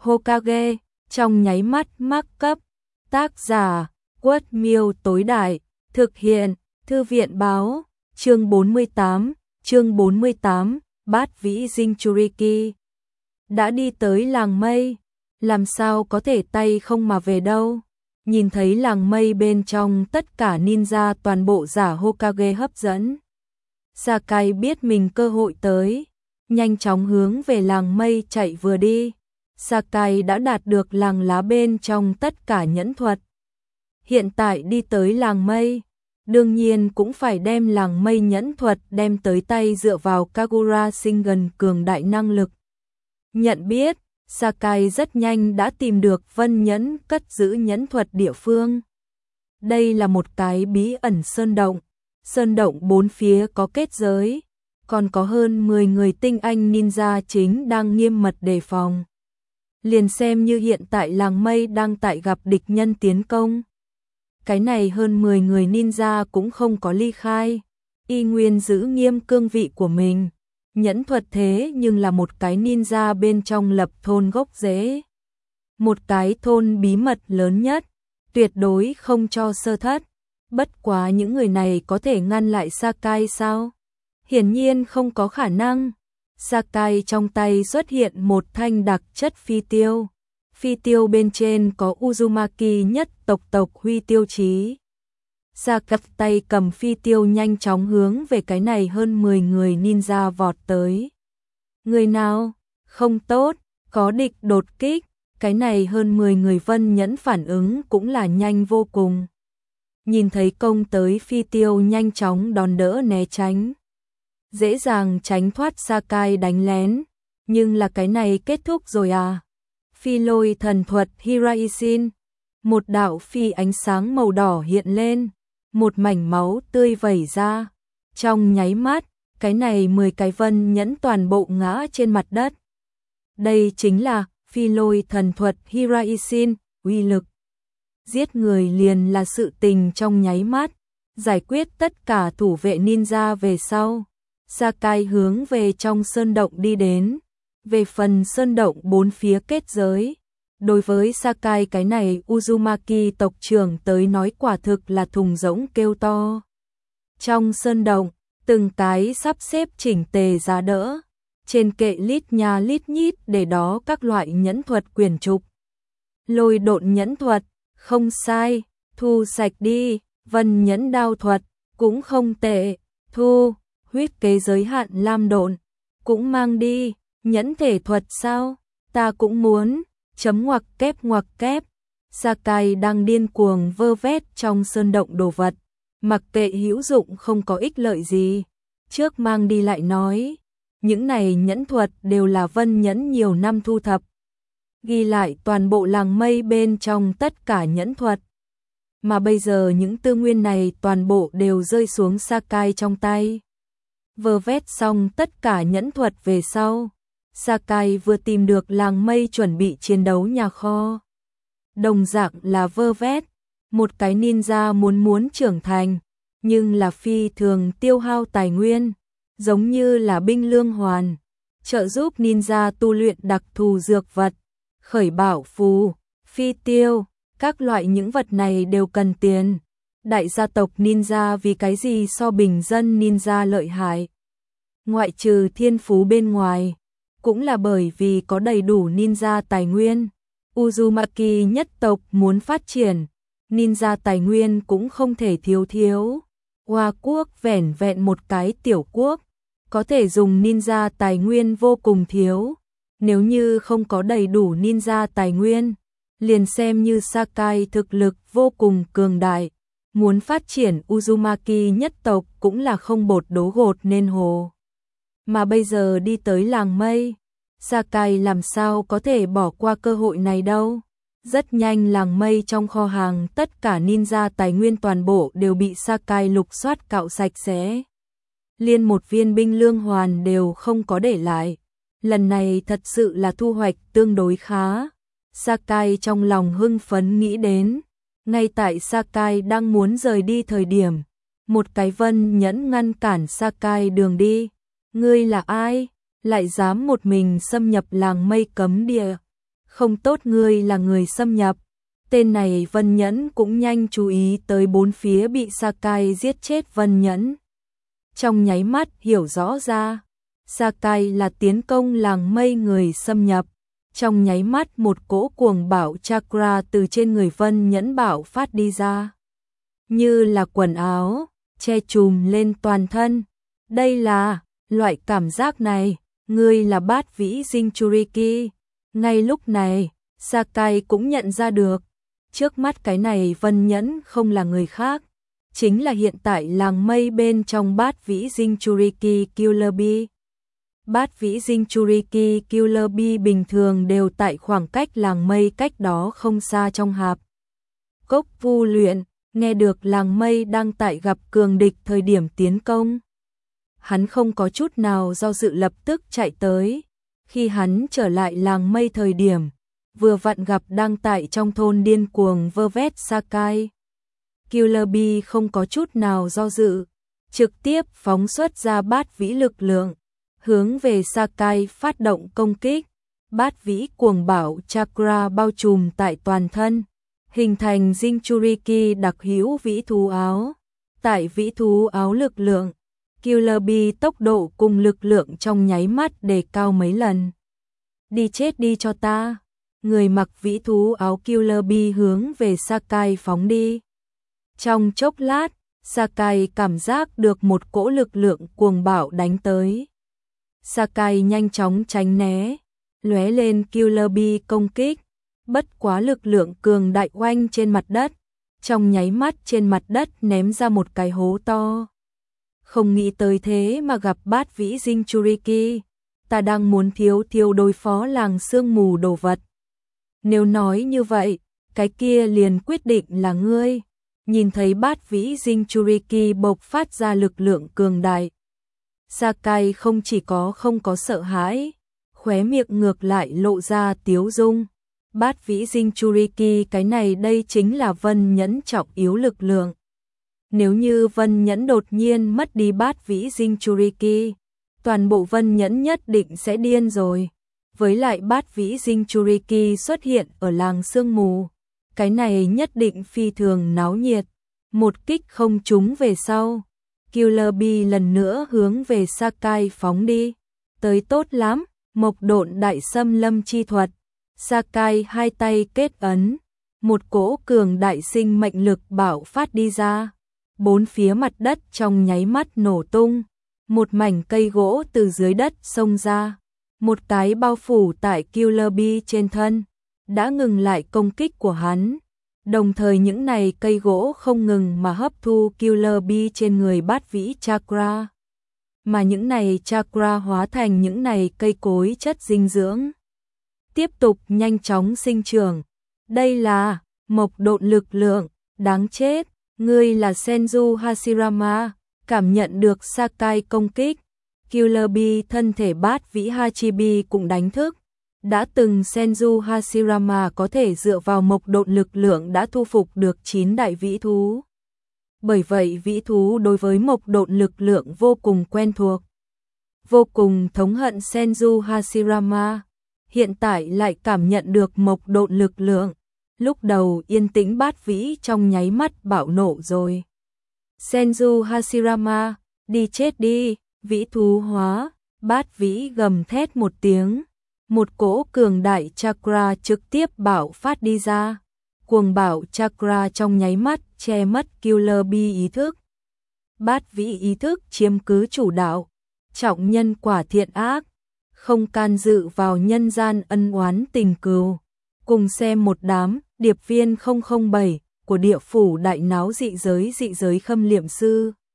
Hokage, trong nháy mắt mắc cấp. Tác giả, Quất Miêu tối đại, thực hiện, Thư viện báo, chương 48, Bát Vĩ Jinchuriki. Đã đi tới làng mây, làm sao có thể tay không mà về đâu. Nhìn thấy làng mây bên trong tất cả ninja toàn bộ giả Hokage hấp dẫn. Sakai biết mình cơ hội tới, nhanh chóng hướng về làng mây chạy vừa đi. Sakai đã đạt được làng lá bên trong tất cả nhẫn thuật. Hiện tại đi tới làng mây, đương nhiên cũng phải đem làng mây nhẫn thuật đem tới tay dựa vào Kagura Shingen cường đại năng lực. Nhận biết, Sakai rất nhanh đã tìm được Vân Nhẫn cất giữ nhẫn thuật địa phương. Đây là một cái bí ẩn sơn động bốn phía có kết giới, còn có hơn 10 người tinh anh ninja chính đang nghiêm mật đề phòng. Liền xem như hiện tại làng mây đang tại gặp địch nhân tiến công. Cái này hơn 10 người ninja cũng không có ly khai, y nguyên giữ nghiêm cương vị của mình. Nhẫn thuật thế nhưng là một cái ninja bên trong lập thôn gốc rễ. Một cái thôn bí mật lớn nhất, tuyệt đối không cho sơ thất. Bất quá những người này có thể ngăn lại Sakai sao? Hiển nhiên không có khả năng. Sakai trong tay xuất hiện một thanh đặc chất phi tiêu. Phi tiêu bên trên có Uzumaki nhất tộc huy tiêu chí. Sakai tay cầm phi tiêu nhanh chóng hướng về cái này hơn 10 người ninja vọt tới. Người nào? Không tốt, có địch đột kích. Cái này hơn 10 người Vân Nhẫn phản ứng cũng là nhanh vô cùng. Nhìn thấy công tới phi tiêu nhanh chóng đòn đỡ né tránh. Dễ dàng tránh thoát Sakai đánh lén. Nhưng là cái này kết thúc rồi à? Phi lôi thần thuật Hiraisin. Một đạo phi ánh sáng màu đỏ hiện lên. Một mảnh máu tươi vẩy ra. Trong nháy mắt, cái này 10 cái Vân Nhẫn toàn bộ ngã trên mặt đất. Đây chính là phi lôi thần thuật Hiraisin, uy lực. Giết người liền là sự tình trong nháy mắt, giải quyết tất cả thủ vệ ninja về sau. Sakai hướng về trong sơn động đi đến. Về phần sơn động bốn phía kết giới, đối với Sakai cái này Uzumaki tộc trưởng tới nói quả thực là thùng rỗng kêu to. Trong sơn động, từng cái sắp xếp chỉnh tề giá đỡ, trên kệ lít nha lít nhít để đó các loại nhẫn thuật quyển trục. Lôi độn nhẫn thuật, không sai, thu sạch đi. Vân Nhẫn đao thuật, cũng không tệ, thu. Huyết kế giới hạn lam độn, cũng mang đi. Nhẫn thể thuật sao? Ta cũng muốn. Chấm ngoặc kép. Sakai đang điên cuồng vơ vét trong sơn động đồ vật, mặc kệ hữu dụng không có ích lợi gì, trước mang đi lại nói. Những này nhẫn thuật đều là Vân Nhẫn nhiều năm thu thập, ghi lại toàn bộ làng mây bên trong tất cả nhẫn thuật. Mà bây giờ những tư nguyên này toàn bộ đều rơi xuống Sakai trong tay. Vơ vét xong tất cả nhẫn thuật về sau, Sakai vừa tìm được làng mây chuẩn bị chiến đấu nhà kho. Đồng dạng là vơ vét, một cái ninja muốn trưởng thành, nhưng là phi thường tiêu hao tài nguyên, giống như là binh lương hoàn, trợ giúp ninja tu luyện đặc thù dược vật, khởi bảo phù, phi tiêu, các loại những vật này đều cần tiền. Đại gia tộc ninja vì cái gì so bình dân ninja lợi hại? Ngoại trừ thiên phú bên ngoài, cũng là bởi vì có đầy đủ ninja tài nguyên. Uzumaki nhất tộc muốn phát triển, ninja tài nguyên cũng không thể thiếu. Hoa quốc vẻn vẹn một cái tiểu quốc, có thể dùng ninja tài nguyên vô cùng thiếu. Nếu như không có đầy đủ ninja tài nguyên, liền xem như Sakai thực lực vô cùng cường đại, muốn phát triển Uzumaki nhất tộc cũng là không bột đố gột nên hồ. Mà bây giờ đi tới làng mây, Sakai làm sao có thể bỏ qua cơ hội này đâu. Rất nhanh làng mây trong kho hàng tất cả ninja tài nguyên toàn bộ đều bị Sakai lục soát cạo sạch sẽ. Liên một viên binh lương hoàn đều không có để lại. Lần này thật sự là thu hoạch tương đối khá. Sakai trong lòng hưng phấn nghĩ đến. Ngay tại Sakai đang muốn rời đi thời điểm, một cái Vân Nhẫn ngăn cản Sakai đường đi. Ngươi là ai? Lại dám một mình xâm nhập làng mây cấm địa? Không tốt, ngươi là người xâm nhập. Tên này Vân Nhẫn cũng nhanh chú ý tới bốn phía bị Sakai giết chết Vân Nhẫn. Trong nháy mắt hiểu rõ ra, Sakai là tiến công làng mây người xâm nhập. Trong nháy mắt một cỗ cuồng bạo chakra từ trên người Vân Nhẫn bạo phát đi ra. Như là quần áo, che trùm lên toàn thân. Đây là, loại cảm giác này, ngươi là Bát Vĩ Jinchuriki. Ngay lúc này, Sakai cũng nhận ra được. Trước mắt cái này Vân Nhẫn không là người khác. Chính là hiện tại làng mây bên trong Bát Vĩ Jinchuriki Killer Bee. Bát Vĩ Jinchuriki Killer Bee bình thường đều tại khoảng cách làng mây cách đó không xa trong hạp cốc vu luyện, nghe được làng mây đang tại gặp cường địch thời điểm tiến công. Hắn không có chút nào do dự lập tức chạy tới. Khi hắn trở lại làng mây thời điểm, vừa vặn gặp đang tại trong thôn điên cuồng vơ vét Sakai. Killer Bee không có chút nào do dự, trực tiếp phóng xuất ra bát vĩ lực lượng, hướng về Sakai phát động công kích. Bát vĩ cuồng bạo chakra bao trùm tại toàn thân, hình thành Jinchuriki đặc hữu vĩ thú áo. Tại vĩ thú áo lực lượng, Killer Bee tốc độ cùng lực lượng trong nháy mắt đề cao mấy lần. Đi chết đi cho ta. Người mặc vĩ thú áo Killer Bee hướng về Sakai phóng đi. Trong chốc lát, Sakai cảm giác được một cỗ lực lượng cuồng bạo đánh tới. Sakai nhanh chóng tránh né, lóe lên Killer Bee công kích. Bất quá lực lượng cường đại oanh trên mặt đất, trong nháy mắt trên mặt đất ném ra một cái hố to. Không nghĩ tới thế mà gặp Bát Vĩ Jinchuriki, ta đang muốn thiếu đối phó làng sương mù đồ vật. Nếu nói như vậy, cái kia liền quyết định là ngươi. Nhìn thấy Bát Vĩ Jinchuriki bộc phát ra lực lượng cường đại, Sakai không chỉ không có sợ hãi, khóe miệng ngược lại lộ ra tiếu dung. Bát Vĩ Jinchuriki cái này đây chính là Vân Nhẫn trọng yếu lực lượng. Nếu như Vân Nhẫn đột nhiên mất đi Bát Vĩ Jinchuriki, toàn bộ Vân Nhẫn nhất định sẽ điên rồi. Với lại Bát Vĩ Jinchuriki xuất hiện ở làng sương mù, cái này nhất định phi thường náo nhiệt. Một kích không trúng về sau, Killer Bee lần nữa hướng về Sakai phóng đi. Tới tốt lắm, Mộc Độn Đại Xâm Lâm chi thuật. Sakai hai tay kết ấn, một cỗ cường đại sinh mệnh lực bạo phát đi ra. Bốn phía mặt đất trong nháy mắt nổ tung, một mảnh cây gỗ từ dưới đất xông ra, một cái bao phủ tại Killer Bee trên thân, đã ngừng lại công kích của hắn. Đồng thời những này cây gỗ không ngừng mà hấp thu Killer Bee trên người Bát Vĩ chakra, mà những này chakra hóa thành những này cây cối chất dinh dưỡng, tiếp tục nhanh chóng sinh trưởng. Đây là Mộc Độn lực lượng. Đáng chết, ngươi là Senju Hashirama. Cảm nhận được Sakai công kích, Killer Bee thân thể Bát Vĩ Hachibi cũng đánh thức. Đã từng Senju Hashirama có thể dựa vào Mộc Độn lực lượng đã thu phục được 9 đại vĩ thú. Bởi vậy vĩ thú đối với Mộc Độn lực lượng vô cùng quen thuộc, vô cùng thống hận Senju Hashirama. Hiện tại lại cảm nhận được Mộc Độn lực lượng, lúc đầu yên tĩnh Bát Vĩ trong nháy mắt bạo nộ rồi. Senju Hashirama, đi chết đi, vĩ thú hóa. Bát Vĩ gầm thét một tiếng, một cỗ cường đại chakra trực tiếp bạo phát đi ra. Cuồng bạo chakra trong nháy mắt che mất Killer Bee ý thức. Bát Vĩ ý thức chiếm cứ chủ đạo, trọng nhân quả thiện ác, không can dự vào nhân gian ân oán tình cừu. Cùng xem một đám điệp viên 007 của địa phủ đại náo dị giới khâm liệm sư.